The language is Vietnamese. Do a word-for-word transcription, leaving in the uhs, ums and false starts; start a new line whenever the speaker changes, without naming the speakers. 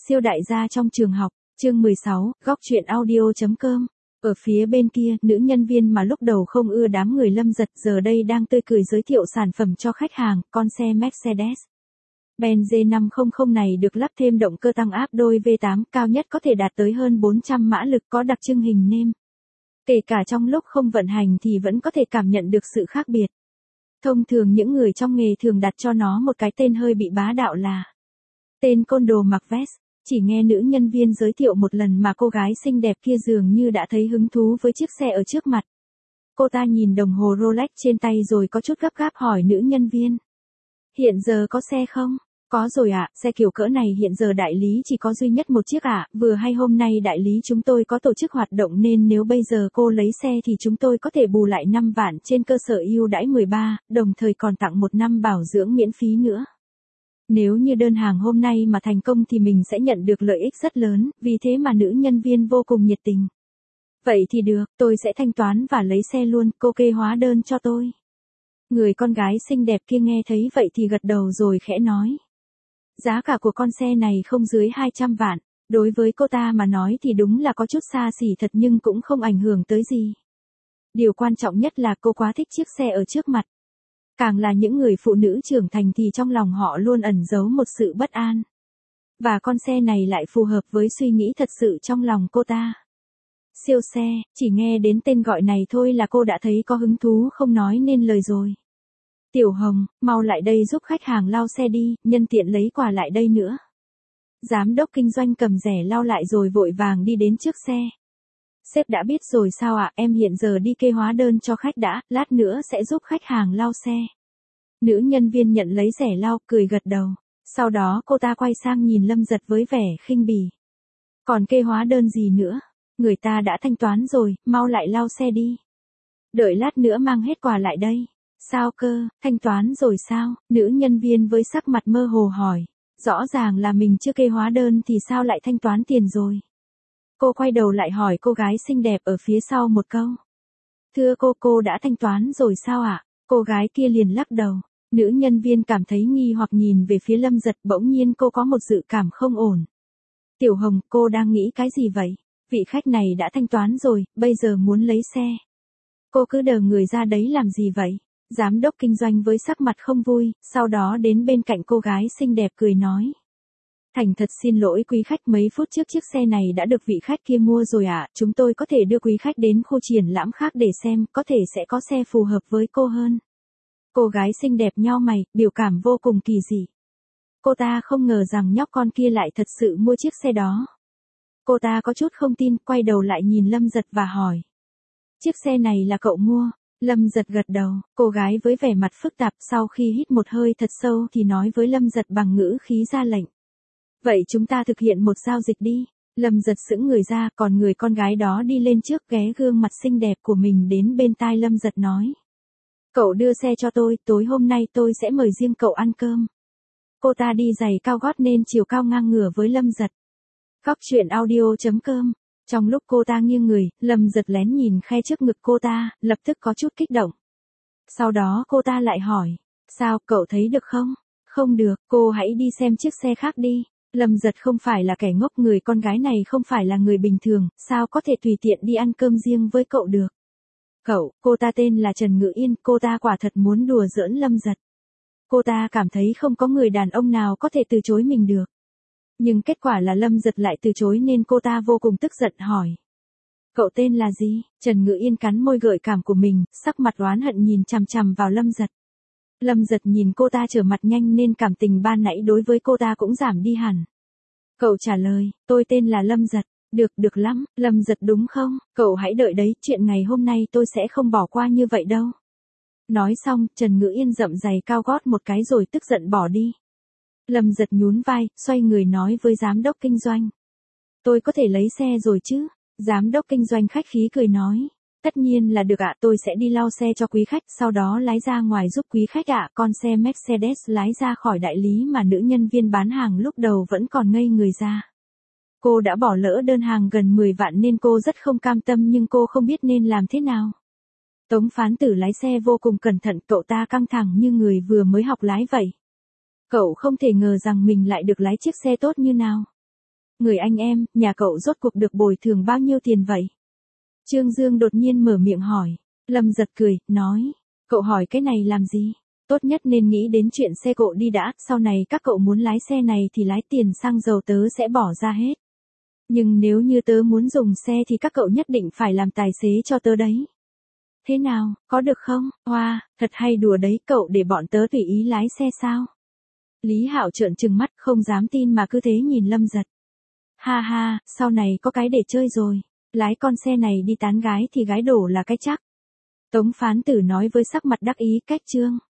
Siêu đại gia trong trường học, chương mười sáu, góc truyện audio chấm com. Ở phía bên kia, nữ nhân viên mà lúc đầu không ưa đám người Lâm Giật giờ đây đang tươi cười giới thiệu sản phẩm cho khách hàng, con xe Mercedes Benz G năm trăm này được lắp thêm động cơ tăng áp đôi V tám, cao nhất có thể đạt tới hơn bốn trăm mã lực, có đặc trưng hình nêm. Kể cả trong lúc không vận hành thì vẫn có thể cảm nhận được sự khác biệt. Thông thường những người trong nghề thường đặt cho nó một cái tên hơi bị bá đạo là tên côn đồ mặc vest. Chỉ nghe nữ nhân viên giới thiệu một lần mà cô gái xinh đẹp kia dường như đã thấy hứng thú với chiếc xe ở trước mặt. Cô ta nhìn đồng hồ Rolex trên tay rồi có chút gấp gáp hỏi nữ nhân viên. Hiện giờ có xe không? Có rồi ạ, xe kiểu cỡ này hiện giờ đại lý chỉ có duy nhất một chiếc ạ, vừa hay hôm nay đại lý chúng tôi có tổ chức hoạt động nên nếu bây giờ cô lấy xe thì chúng tôi có thể bù lại năm vạn trên cơ sở ưu đãi mười ba, đồng thời còn tặng một năm bảo dưỡng miễn phí nữa. Nếu như đơn hàng hôm nay mà thành công thì mình sẽ nhận được lợi ích rất lớn, vì thế mà nữ nhân viên vô cùng nhiệt tình. Vậy thì được, tôi sẽ thanh toán và lấy xe luôn, cô kê hóa đơn cho tôi. Người con gái xinh đẹp kia nghe thấy vậy thì gật đầu rồi khẽ nói. Giá cả của con xe này không dưới hai trăm vạn, đối với cô ta mà nói thì đúng là có chút xa xỉ thật nhưng cũng không ảnh hưởng tới gì. Điều quan trọng nhất là cô quá thích chiếc xe ở trước mặt. Càng là những người phụ nữ trưởng thành thì trong lòng họ luôn ẩn giấu một sự bất an. Và con xe này lại phù hợp với suy nghĩ thật sự trong lòng cô ta. Siêu xe, chỉ nghe đến tên gọi này thôi là cô đã thấy có hứng thú không nói nên lời rồi. Tiểu Hồng, mau lại đây giúp khách hàng lau xe đi, nhân tiện lấy quà lại đây nữa. Giám đốc kinh doanh cầm rẻ lau lại rồi vội vàng đi đến trước xe. Sếp đã biết rồi sao ạ, em hiện giờ đi kê hóa đơn cho khách đã, lát nữa sẽ giúp khách hàng lau xe. Nữ nhân viên nhận lấy rẻ lau, cười gật đầu. Sau đó cô ta quay sang nhìn Lâm Giật với vẻ khinh bỉ. Còn kê hóa đơn gì nữa? Người ta đã thanh toán rồi, mau lại lau xe đi. Đợi lát nữa mang hết quà lại đây. Sao cơ, thanh toán rồi sao? Nữ nhân viên với sắc mặt mơ hồ hỏi. Rõ ràng là mình chưa kê hóa đơn thì sao lại thanh toán tiền rồi? Cô quay đầu lại hỏi cô gái xinh đẹp ở phía sau một câu. Thưa cô, cô đã thanh toán rồi sao ạ? Cô gái kia liền lắc đầu. Nữ nhân viên cảm thấy nghi hoặc nhìn về phía Lâm Giật, bỗng nhiên cô có một dự cảm không ổn. Tiểu Hồng, cô đang nghĩ cái gì vậy? Vị khách này đã thanh toán rồi, bây giờ muốn lấy xe. Cô cứ đờ người ra đấy làm gì vậy? Giám đốc kinh doanh với sắc mặt không vui, sau đó đến bên cạnh cô gái xinh đẹp cười nói. Thành thật xin lỗi quý khách, mấy phút trước chiếc xe này đã được vị khách kia mua rồi ạ, à? Chúng tôi có thể đưa quý khách đến khu triển lãm khác để xem, có thể sẽ có xe phù hợp với cô hơn. Cô gái xinh đẹp nheo mày, biểu cảm vô cùng kỳ dị. Cô ta không ngờ rằng nhóc con kia lại thật sự mua chiếc xe đó. Cô ta có chút không tin, quay đầu lại nhìn Lâm Giật và hỏi. Chiếc xe này là cậu mua? Lâm Giật gật đầu, cô gái với vẻ mặt phức tạp sau khi hít một hơi thật sâu thì nói với Lâm Giật bằng ngữ khí ra lệnh. Vậy chúng ta thực hiện một giao dịch đi. Lâm Giật sững người ra, còn người con gái đó đi lên trước ghé gương mặt xinh đẹp của mình đến bên tai Lâm Giật nói. Cậu đưa xe cho tôi, tối hôm nay tôi sẽ mời riêng cậu ăn cơm. Cô ta đi giày cao gót nên chiều cao ngang ngửa với Lâm Giật. Góc truyện audio chấm com. Trong lúc cô ta nghiêng người, Lâm Giật lén nhìn khe trước ngực cô ta, lập tức có chút kích động. Sau đó cô ta lại hỏi. Sao, cậu thấy được không? Không được, cô hãy đi xem chiếc xe khác đi. Lâm Giật không phải là kẻ ngốc, người con gái này không phải là người bình thường, sao có thể tùy tiện đi ăn cơm riêng với cậu được. Cậu, cô ta tên là Trần Ngự Yên, cô ta quả thật muốn đùa giỡn Lâm Giật. Cô ta cảm thấy không có người đàn ông nào có thể từ chối mình được. Nhưng kết quả là Lâm Giật lại từ chối nên cô ta vô cùng tức giận hỏi. Cậu tên là gì? Trần Ngự Yên cắn môi gợi cảm của mình, sắc mặt oán hận nhìn chằm chằm vào Lâm Giật. Lâm Giật nhìn cô ta trở mặt nhanh nên cảm tình ban nãy đối với cô ta cũng giảm đi hẳn. Cậu trả lời, tôi tên là Lâm Giật. Được, được lắm, Lâm Giật đúng không? Cậu hãy đợi đấy, chuyện ngày hôm nay tôi sẽ không bỏ qua như vậy đâu. Nói xong, Trần Ngự Yên dậm giày cao gót một cái rồi tức giận bỏ đi. Lâm Giật nhún vai, xoay người nói với giám đốc kinh doanh. Tôi có thể lấy xe rồi chứ? Giám đốc kinh doanh khách khí cười nói. Tất nhiên là được ạ, tôi sẽ đi lau xe cho quý khách, sau đó lái ra ngoài giúp quý khách ạ. Con xe Mercedes lái ra khỏi đại lý mà nữ nhân viên bán hàng lúc đầu vẫn còn ngây người ra. Cô đã bỏ lỡ đơn hàng gần mười vạn nên cô rất không cam tâm nhưng cô không biết nên làm thế nào. Tống Phán Tử lái xe vô cùng cẩn thận, cậu ta căng thẳng như người vừa mới học lái vậy. Cậu không thể ngờ rằng mình lại được lái chiếc xe tốt như nào. Người anh em, nhà cậu rốt cuộc được bồi thường bao nhiêu tiền vậy? Trương Dương đột nhiên mở miệng hỏi. Lâm Giật cười, nói. Cậu hỏi cái này làm gì? Tốt nhất nên nghĩ đến chuyện xe cộ đi đã, sau này các cậu muốn lái xe này thì lái tiền xăng dầu tớ sẽ bỏ ra hết. Nhưng nếu như tớ muốn dùng xe thì các cậu nhất định phải làm tài xế cho tớ đấy. Thế nào, có được không? Hoa, wow, thật hay đùa đấy, cậu để bọn tớ tùy ý lái xe sao? Lý Hạo trợn trừng mắt không dám tin mà cứ thế nhìn Lâm Giật. Ha ha, sau này có cái để chơi rồi. Lái con xe này đi tán gái thì gái đổ là cái chắc. Tống Phán Tử nói với sắc mặt đắc ý. Cách chương